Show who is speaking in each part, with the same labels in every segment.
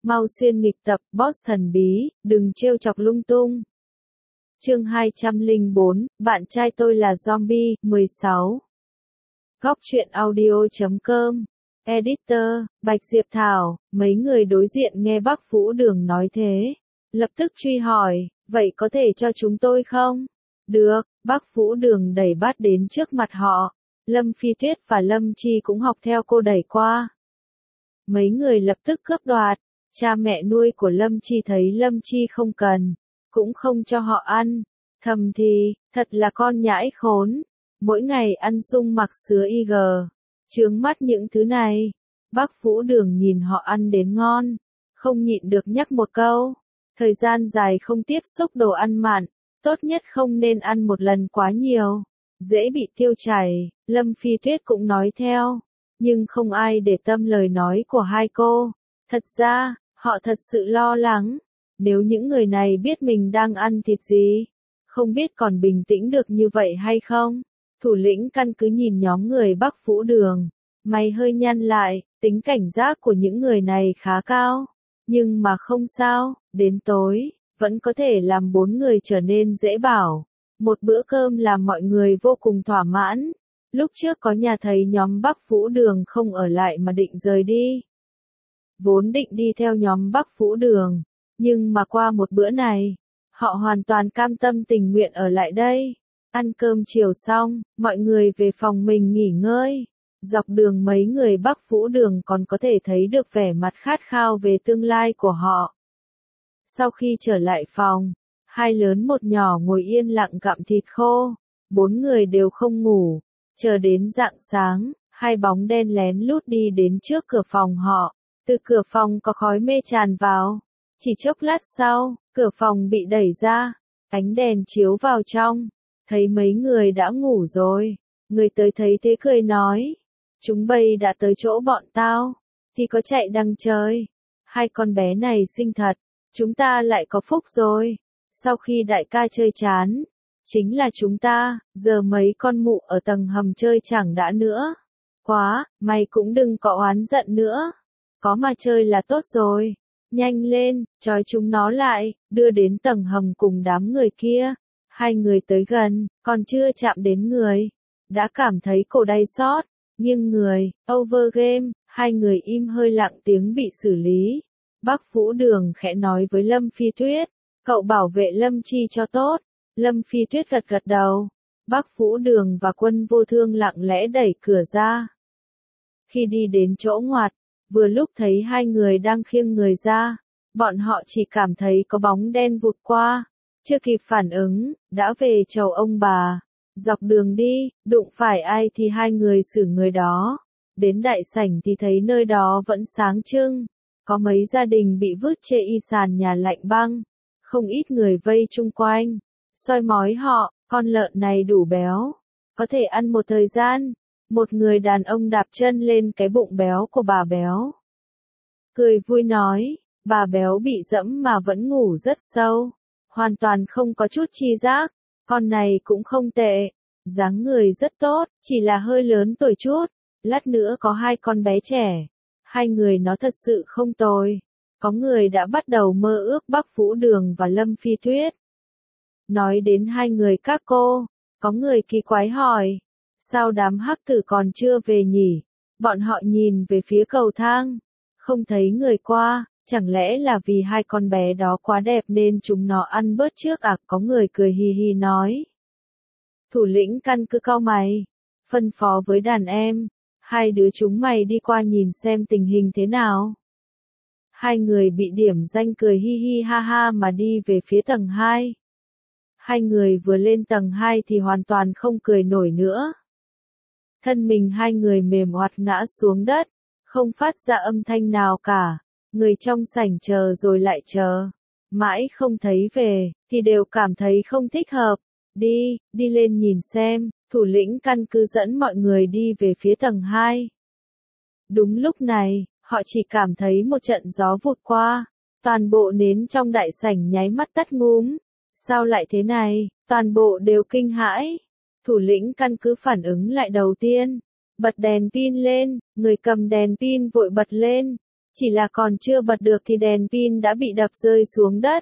Speaker 1: Mau xuyên nghịch tập, boss thần bí, đừng trêu chọc lung tung. Chương 204, bạn trai tôi là zombie, 16. Góc truyện audio.com. Editor, Bạch Diệp Thảo. Mấy người đối diện nghe bác Vũ Đường nói thế, lập tức truy hỏi, vậy có thể cho chúng tôi không? Được, bác Vũ Đường đẩy bát đến trước mặt họ. Lâm Phi Tuyết và Lâm Chi cũng học theo cô đẩy qua. Mấy người lập tức cướp đoạt. Cha mẹ nuôi của Lâm Chi thấy Lâm Chi không cần, cũng không cho họ ăn. Thầm thì, thật là con nhãi khốn. Mỗi ngày ăn sung mặc sứa IG. Chướng mắt những thứ này. Bác Vũ Đường nhìn họ ăn đến ngon, không nhịn được nhắc một câu. Thời gian dài không tiếp xúc đồ ăn mặn, tốt nhất không nên ăn một lần quá nhiều, dễ bị tiêu chảy. Lâm Phi Tuyết cũng nói theo, nhưng không ai để tâm lời nói của hai cô. Thật ra, họ thật sự lo lắng, nếu những người này biết mình đang ăn thịt gì, không biết còn bình tĩnh được như vậy hay không. Thủ lĩnh căn cứ nhìn nhóm người Bắc Vũ Đường, mày hơi nhăn lại, tính cảnh giác của những người này khá cao. Nhưng mà không sao, đến tối, vẫn có thể làm 4 người trở nên dễ bảo. Một bữa cơm làm mọi người vô cùng thỏa mãn. Lúc trước có nhà thấy nhóm Bắc Vũ Đường không ở lại mà định rời đi. Vốn định đi theo nhóm Bắc Vũ Đường, nhưng mà qua một bữa này, họ hoàn toàn cam tâm tình nguyện ở lại đây. Ăn cơm chiều xong, mọi người về phòng mình nghỉ ngơi. Dọc đường mấy người Bắc Vũ Đường còn có thể thấy được vẻ mặt khát khao về tương lai của họ. Sau khi trở lại phòng, hai lớn một nhỏ ngồi yên lặng gặm thịt khô. 4 người đều không ngủ. Chờ đến rạng sáng, hai bóng đen lén lút đi đến trước cửa phòng họ. Từ cửa phòng có khói mê tràn vào. Chỉ chốc lát sau, cửa phòng bị đẩy ra. Ánh đèn chiếu vào trong. Thấy mấy người đã ngủ rồi. Người tới thấy thế cười nói. Chúng bay đã tới chỗ bọn tao. Thì có chạy đằng trời. Hai con bé này xinh thật. Chúng ta lại có phúc rồi. Sau khi đại ca chơi chán, chính là chúng ta. Giờ mấy con mụ ở tầng hầm chơi chẳng đã nữa. Quá, mày cũng đừng có oán giận nữa. Có mà chơi là tốt rồi. Nhanh lên, trói chúng nó lại, đưa đến tầng hầm cùng đám người kia. Hai người tới gần, còn chưa chạm đến người, đã cảm thấy cổ đay xót, nghiêng người, over game. Hai người im hơi lặng tiếng bị xử lý. Bác Vũ Đường khẽ nói với Lâm Phi Tuyết, cậu bảo vệ Lâm Chi cho tốt. Lâm Phi Tuyết gật gật đầu. Bác Vũ Đường và Quân Vô Thương lặng lẽ đẩy cửa ra. Khi đi đến chỗ ngoặt, vừa lúc thấy hai người đang khiêng người ra, bọn họ chỉ cảm thấy có bóng đen vụt qua. Chưa kịp phản ứng, đã về chầu ông bà. Dọc đường đi, đụng phải ai thì hai người xử người đó. Đến đại sảnh thì thấy nơi đó vẫn sáng trưng. Có mấy gia đình bị vứt chê y sàn nhà lạnh băng. Không ít người vây chung quanh, soi mói họ, con lợn này đủ béo, có thể ăn một thời gian. Một người đàn ông đạp chân lên cái bụng béo của bà béo. Cười vui nói, bà béo bị dẫm mà vẫn ngủ rất sâu. Hoàn toàn không có chút chi giác. Con này cũng không tệ. Dáng người rất tốt, chỉ là hơi lớn tuổi chút. Lát nữa có hai con bé trẻ. Hai người nó thật sự không tồi. Có người đã bắt đầu mơ ước Bắc Vũ Đường và Lâm Phi Tuyết. Nói đến hai người các cô, có người kỳ quái hỏi. Sao đám hắc tử còn chưa về nhỉ? Bọn họ nhìn về phía cầu thang. Không thấy người qua. Chẳng lẽ là vì hai con bé đó quá đẹp nên chúng nó ăn bớt trước à? Có người cười hì hì nói. Thủ lĩnh căn cứ cau mày, phân phó với đàn em, hai đứa chúng mày đi qua nhìn xem tình hình thế nào. Hai người bị điểm danh cười hi hi ha ha mà đi về phía tầng 2. Hai người vừa lên tầng 2 thì hoàn toàn không cười nổi nữa. Thân mình hai người mềm oặt ngã xuống đất, không phát ra âm thanh nào cả. Người trong sảnh chờ rồi lại chờ, mãi không thấy về, thì đều cảm thấy không thích hợp. Đi lên nhìn xem. Thủ lĩnh căn cứ dẫn mọi người đi về phía tầng 2. Đúng lúc này, họ chỉ cảm thấy một trận gió vụt qua. Toàn bộ nến trong đại sảnh nháy mắt tắt ngúm. Sao lại thế này? Toàn bộ đều kinh hãi. Thủ lĩnh căn cứ phản ứng lại đầu tiên. Bật đèn pin lên, người cầm đèn pin vội bật lên. Chỉ là còn chưa bật được thì đèn pin đã bị đập rơi xuống đất.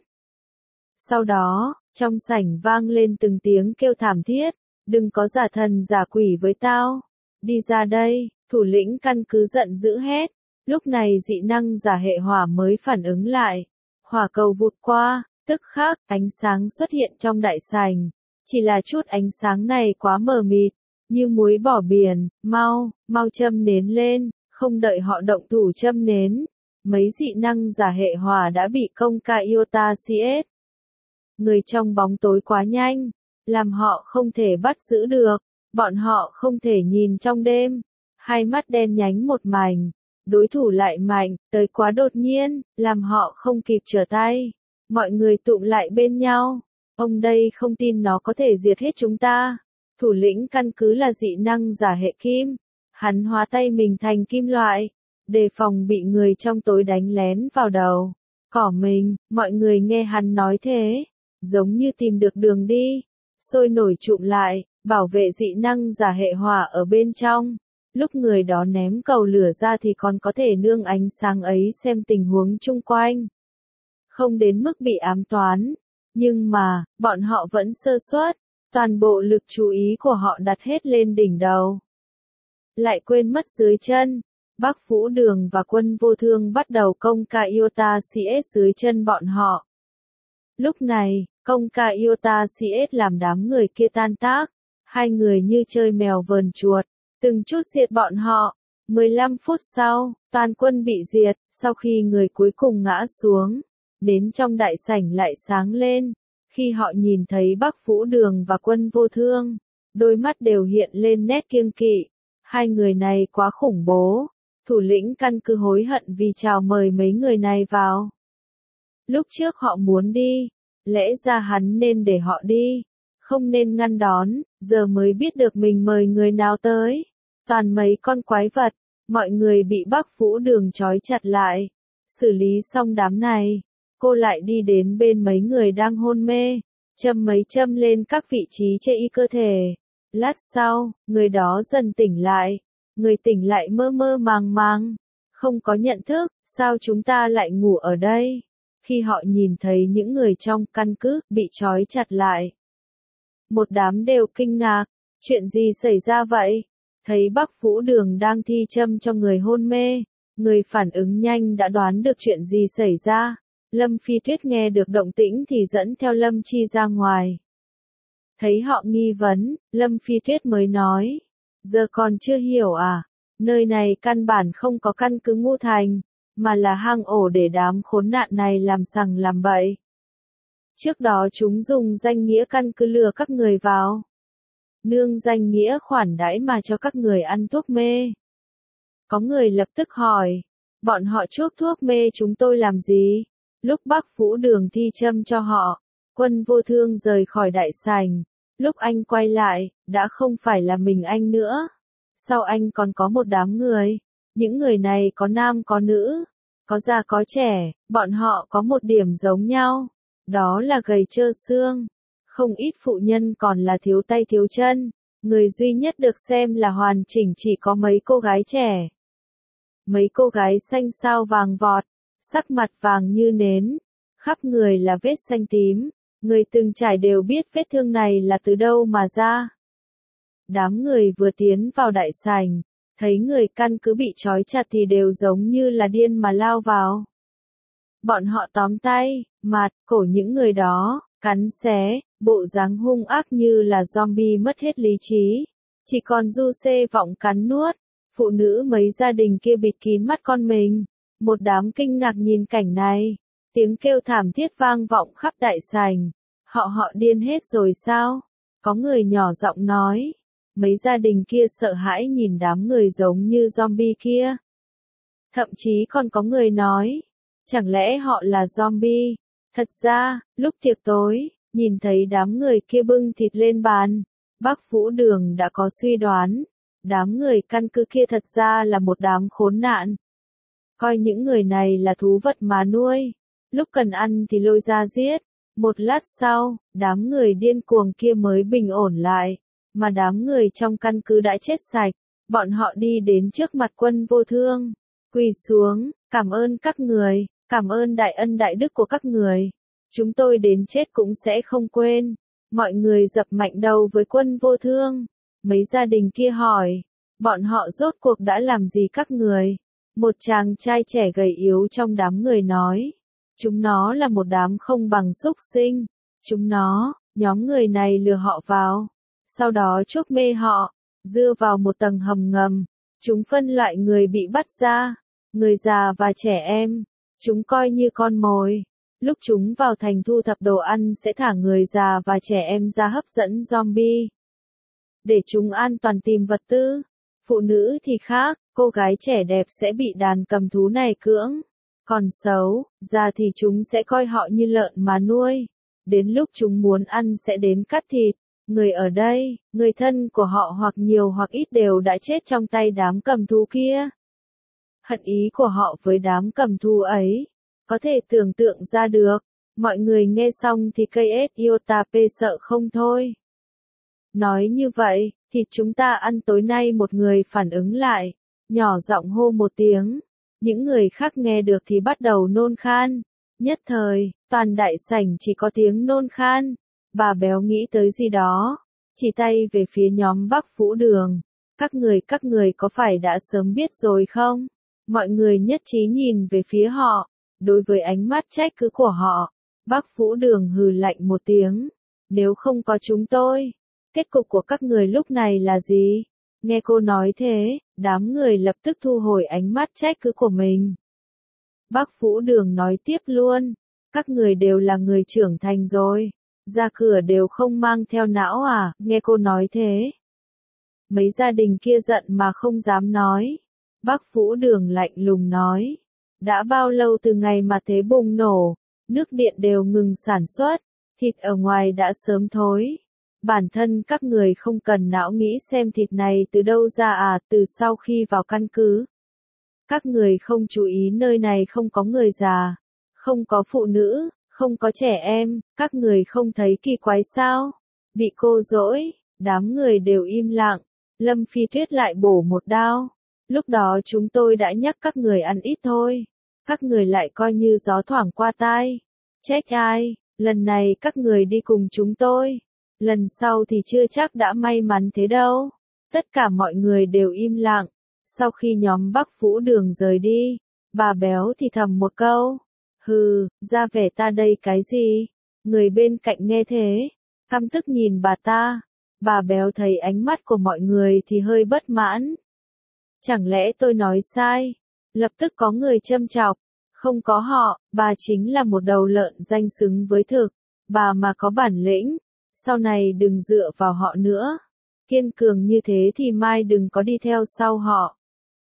Speaker 1: Sau đó, trong sảnh vang lên từng tiếng kêu thảm thiết, đừng có giả thần giả quỷ với tao. Đi ra đây, thủ lĩnh căn cứ giận dữ hét. Lúc này dị năng giả hệ hỏa mới phản ứng lại. Hỏa cầu vụt qua, tức khắc, ánh sáng xuất hiện trong đại sảnh. Chỉ là chút ánh sáng này quá mờ mịt, như muối bỏ biển, mau châm nến lên, không đợi họ động thủ châm nến. Mấy dị năng giả hệ hỏa đã bị công ca Iota CS. Người trong bóng tối quá nhanh, làm họ không thể bắt giữ được, bọn họ không thể nhìn trong đêm. Hai mắt đen nhánh một mảnh, đối thủ lại mạnh, tới quá đột nhiên, làm họ không kịp trở tay. Mọi người tụm lại bên nhau. Ông đây không tin nó có thể diệt hết chúng ta. Thủ lĩnh căn cứ là dị năng giả hệ kim. Hắn hóa tay mình thành kim loại, đề phòng bị người trong tối đánh lén vào đầu. Cỏ mình, mọi người nghe hắn nói thế, giống như tìm được đường đi. Sôi nổi tụm lại, bảo vệ dị năng giả hệ hỏa ở bên trong. Lúc người đó ném cầu lửa ra thì còn có thể nương ánh sáng ấy xem tình huống chung quanh. Không đến mức bị ám toán. Nhưng mà, bọn họ vẫn sơ suất, toàn bộ lực chú ý của họ đặt hết lên đỉnh đầu. Lại quên mất dưới chân, Bắc Vũ Đường và quân vô thương bắt đầu công ca Iota CS dưới chân bọn họ. Lúc này, công ca Iota CS làm đám người kia tan tác, hai người như chơi mèo vờn chuột, từng chút diệt bọn họ. 15 phút sau, toàn quân bị diệt, sau khi người cuối cùng ngã xuống, đến trong đại sảnh lại sáng lên. Khi họ nhìn thấy Bắc Vũ Đường và quân vô thương, đôi mắt đều hiện lên nét kiêng kỵ. Hai người này quá khủng bố. Thủ lĩnh căn cứ hối hận vì chào mời mấy người này vào. Lúc trước họ muốn đi, lẽ ra hắn nên để họ đi, không nên ngăn đón, giờ mới biết được mình mời người nào tới. Toàn mấy con quái vật, mọi người bị Bắc Vũ Đường trói chặt lại. Xử lý xong đám này, cô lại đi đến bên mấy người đang hôn mê, châm mấy châm lên các vị trí chê y cơ thể. Lát sau, người đó dần tỉnh lại. Người tỉnh lại mơ mơ màng màng, không có nhận thức, sao chúng ta lại ngủ ở đây? Khi họ nhìn thấy những người trong căn cứ bị trói chặt lại, một đám đều kinh ngạc, chuyện gì xảy ra vậy? Thấy Bắc Vũ Đường đang thi châm cho người hôn mê, người phản ứng nhanh đã đoán được chuyện gì xảy ra. Lâm Phi Tuyết nghe được động tĩnh thì dẫn theo Lâm Chi ra ngoài. Thấy họ nghi vấn, Lâm Phi Tuyết mới nói. Giờ còn chưa hiểu à? Nơi này căn bản không có căn cứ Ngũ Thành, mà là hang ổ để đám khốn nạn này làm sằng làm bậy. Trước đó chúng dùng danh nghĩa căn cứ lừa các người vào. Nương danh nghĩa khoản đãi mà cho các người ăn thuốc mê. Có người lập tức hỏi, bọn họ chuốc thuốc mê chúng tôi làm gì? Lúc Bắc Vũ Đường thi châm cho họ, quân vô thương rời khỏi đại sảnh. Lúc anh quay lại, đã không phải là mình anh nữa. Sau anh còn có một đám người. Những người này có nam có nữ, có già có trẻ, bọn họ có một điểm giống nhau. Đó là gầy trơ xương. Không ít phụ nhân còn là thiếu tay thiếu chân. Người duy nhất được xem là hoàn chỉnh chỉ có mấy cô gái trẻ. Mấy cô gái xanh xao vàng vọt, sắc mặt vàng như nến, khắp người là vết xanh tím. Người từng trải đều biết vết thương này là từ đâu mà ra. Đám người vừa tiến vào đại sảnh, thấy người căn cứ bị trói chặt thì đều giống như là điên mà lao vào. Bọn họ tóm tay, mặt, cổ những người đó, cắn xé, bộ dáng hung ác như là zombie mất hết lý trí. Chỉ còn du xê vọng cắn nuốt. Phụ nữ mấy gia đình kia bịt kín mắt con mình. Một đám kinh ngạc nhìn cảnh này. Tiếng kêu thảm thiết vang vọng khắp đại sảnh. Họ điên hết rồi sao? Có người nhỏ giọng nói. Mấy gia đình kia sợ hãi nhìn đám người giống như zombie kia. Thậm chí còn có người nói. Chẳng lẽ họ là zombie? Thật ra, lúc tiệc tối, nhìn thấy đám người kia bưng thịt lên bàn. Bắc Vũ Đường đã có suy đoán. Đám người căn cứ kia thật ra là một đám khốn nạn. Coi những người này là thú vật mà nuôi. Lúc cần ăn thì lôi ra giết. Một lát sau, đám người điên cuồng kia mới bình ổn lại. Mà đám người trong căn cứ đã chết sạch. Bọn họ đi đến trước mặt quân vô thương. Quỳ xuống, Cảm ơn các người, cảm ơn đại ân đại đức của các người. Chúng tôi đến chết cũng sẽ không quên. Mọi người dập mạnh đầu với Quân Vô Thương. Mấy gia đình kia hỏi, bọn họ rốt cuộc đã làm gì các người? Một chàng trai trẻ gầy yếu trong đám người nói, chúng nó là một đám không bằng súc sinh. Chúng nó, nhóm người này lừa họ vào, sau đó chuốc mê họ, đưa vào một tầng hầm ngầm. Chúng phân loại người bị bắt ra, người già và trẻ em. Chúng coi như con mồi. Lúc chúng vào thành thu thập đồ ăn sẽ thả người già và trẻ em ra hấp dẫn zombie. Để chúng an toàn tìm vật tư. Phụ nữ thì khác, cô gái trẻ đẹp sẽ bị đàn cầm thú này cưỡng. Còn xấu, già thì chúng sẽ coi họ như lợn mà nuôi. Đến lúc chúng muốn ăn sẽ đến cắt thịt. Người ở đây, người thân của họ hoặc nhiều hoặc ít đều đã chết trong tay đám cầm thú kia. Hận ý của họ với đám cầm thú ấy, có thể tưởng tượng ra được. Mọi người nghe xong thì cây iotap sợ không thôi. Nói như vậy, thịt chúng ta ăn tối nay, một người phản ứng lại, nhỏ giọng hô một tiếng. Những người khác nghe được thì bắt đầu nôn khan. Nhất thời, toàn đại sảnh chỉ có tiếng nôn khan. Bà béo nghĩ tới gì đó, chỉ tay về phía nhóm Bắc Vũ Đường. Các người có phải đã sớm biết rồi không? Mọi người nhất trí nhìn về phía họ. Đối với ánh mắt trách cứ của họ, Bắc Vũ Đường hừ lạnh một tiếng. Nếu không có chúng tôi, kết cục của các người lúc này là gì? Nghe cô nói thế, đám người lập tức thu hồi ánh mắt trách cứ của mình. Bắc Vũ Đường nói tiếp luôn, các người đều là người trưởng thành rồi, ra cửa đều không mang theo não à? Nghe cô nói thế, mấy gia đình kia giận mà không dám nói. Bắc Vũ Đường lạnh lùng nói, đã bao lâu từ ngày mà thế bùng nổ, nước điện đều ngừng sản xuất, thịt ở ngoài đã sớm thối. Bản thân các người không cần não nghĩ xem thịt này từ đâu ra à? Từ sau khi vào căn cứ, các người không chú ý nơi này không có người già, không có phụ nữ, không có trẻ em, các người không thấy kỳ quái sao? Bị cô dỗi, đám người đều im lặng. Lâm Phi Tuyết lại bổ một đao. Lúc đó chúng tôi đã nhắc các người ăn ít thôi. Các người lại coi như gió thoảng qua tai. Trách ai? Lần này các người đi cùng chúng tôi. Lần sau thì chưa chắc đã may mắn thế đâu. Tất cả mọi người đều im lặng. Sau khi nhóm Bắc Vũ Đường rời đi, bà béo thì thầm một câu. Hừ, ra vẻ ta đây cái gì? Người bên cạnh nghe thế, căm tức nhìn bà ta. Bà béo thấy ánh mắt của mọi người thì hơi bất mãn. Chẳng lẽ tôi nói sai? Lập tức có người châm chọc. Không có họ, bà chính là một đầu lợn danh xứng với thực. Bà mà có bản lĩnh, sau này đừng dựa vào họ nữa. Kiên cường như thế thì mai đừng có đi theo sau họ.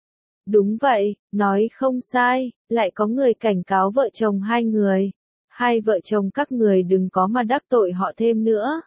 Speaker 1: Đúng vậy, nói không sai, lại có người cảnh cáo vợ chồng hai người. Hai vợ chồng các người đừng có mà đắc tội họ thêm nữa.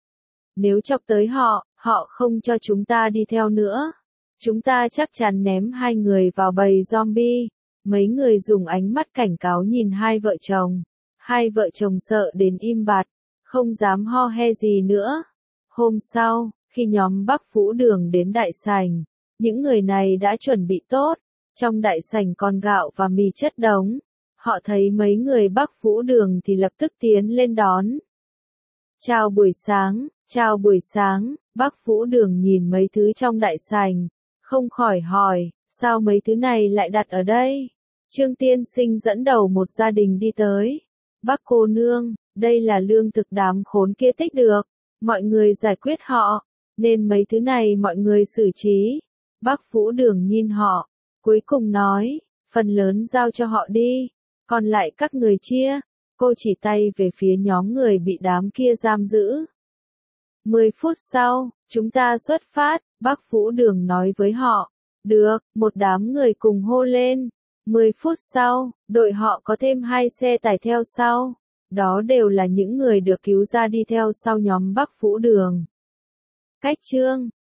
Speaker 1: Nếu chọc tới họ, họ không cho chúng ta đi theo nữa. Chúng ta chắc chắn ném hai người vào bầy zombie. Mấy người dùng ánh mắt cảnh cáo nhìn hai vợ chồng. Hai vợ chồng sợ đến im bặt, không dám ho he gì nữa. Hôm sau, khi nhóm Bắc Vũ Đường đến đại sảnh, những người này đã chuẩn bị tốt. Trong đại sảnh còn gạo và mì chất đống. Họ thấy mấy người Bắc Vũ Đường thì lập tức tiến lên đón. Chào buổi sáng, chào buổi sáng. Bắc Vũ Đường nhìn mấy thứ trong đại sảnh, không khỏi hỏi, sao mấy thứ này lại đặt ở đây? Trương Tiên Sinh dẫn đầu một gia đình đi tới. Bác cô nương, đây là lương thực đám khốn kia tích được. Mọi người giải quyết họ, nên mấy thứ này mọi người xử trí. Bác Vũ Đường nhìn họ, cuối cùng nói, phần lớn giao cho họ đi, còn lại các người chia. Cô chỉ tay về phía nhóm người bị đám kia giam giữ. 10 phút sau, chúng ta xuất phát, Bác Vũ Đường nói với họ. Được, một đám người cùng hô lên. 10 phút sau, đội họ có thêm 2 xe tải theo sau. Đó đều là những người được cứu ra đi theo sau nhóm Bắc Vũ Đường. Cách chương